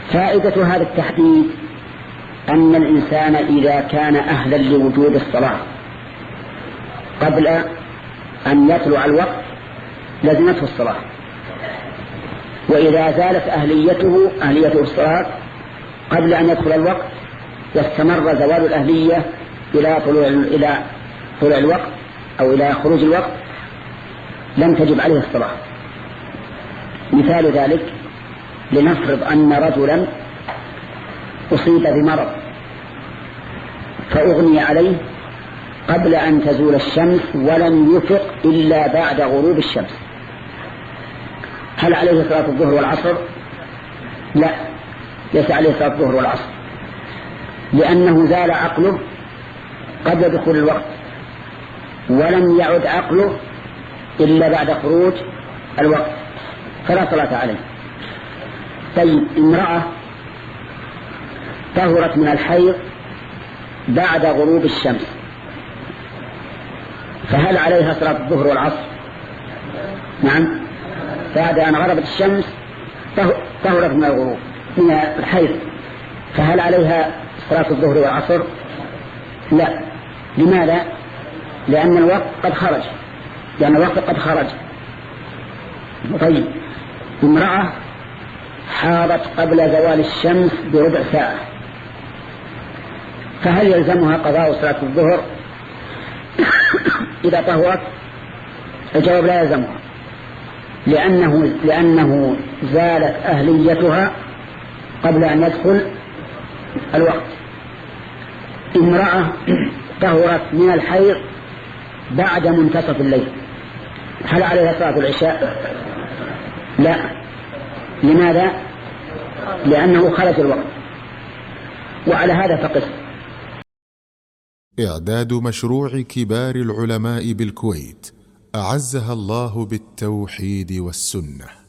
فائدة هذا التحديد أن الإنسان إذا كان أهلا لوجود الصلاة قبل أن يطلع الوقت لزمته الصلاة، وإذا زالت أهليته الصلاة قبل أن يدخل الوقت واستمر زوال الأهلية إلى طلوع الوقت أو إلى خروج الوقت لم تجب عليه الصلاة. مثال ذلك: لنفرض أن رجلا أصيب بمرض فأغني عليه قبل أن تزول الشمس ولم يفق إلا بعد غروب الشمس، هل عليه صلاة الظهر والعصر؟ لا، ليس عليه صلاة الظهر والعصر، لأنه زال عقله قبل دخول الوقت ولم يعد عقله إلا بعد خروج الوقت، فلا صلاة عليه. طيب، امرأة طهرت من الحيض بعد غروب الشمس، فهل عليها صلاة الظهر والعصر؟ نعم، بعد أن غربت الشمس طهرت من الحيض، فهل عليها صلاة الظهر والعصر؟ لا. لماذا؟ لأن الوقت قد خرج. طيب، امرأة حاضت قبل زوال الشمس بربع ساعة، فهل يلزمها قضاء صلاة الظهر إذا طهرت؟ الجواب: لا يلزمها، لأنه زالت أهليتها قبل أن يدخل الوقت. امرأة طهرت من الحيض بعد منتصف الليل، هل عليها صلاة العشاء؟ لا. لماذا؟ لأنه خرج الوقت. وعلى هذا فقس. إعداد مشروع كبار العلماء بالكويت أعزها الله بالتوحيد والسنة.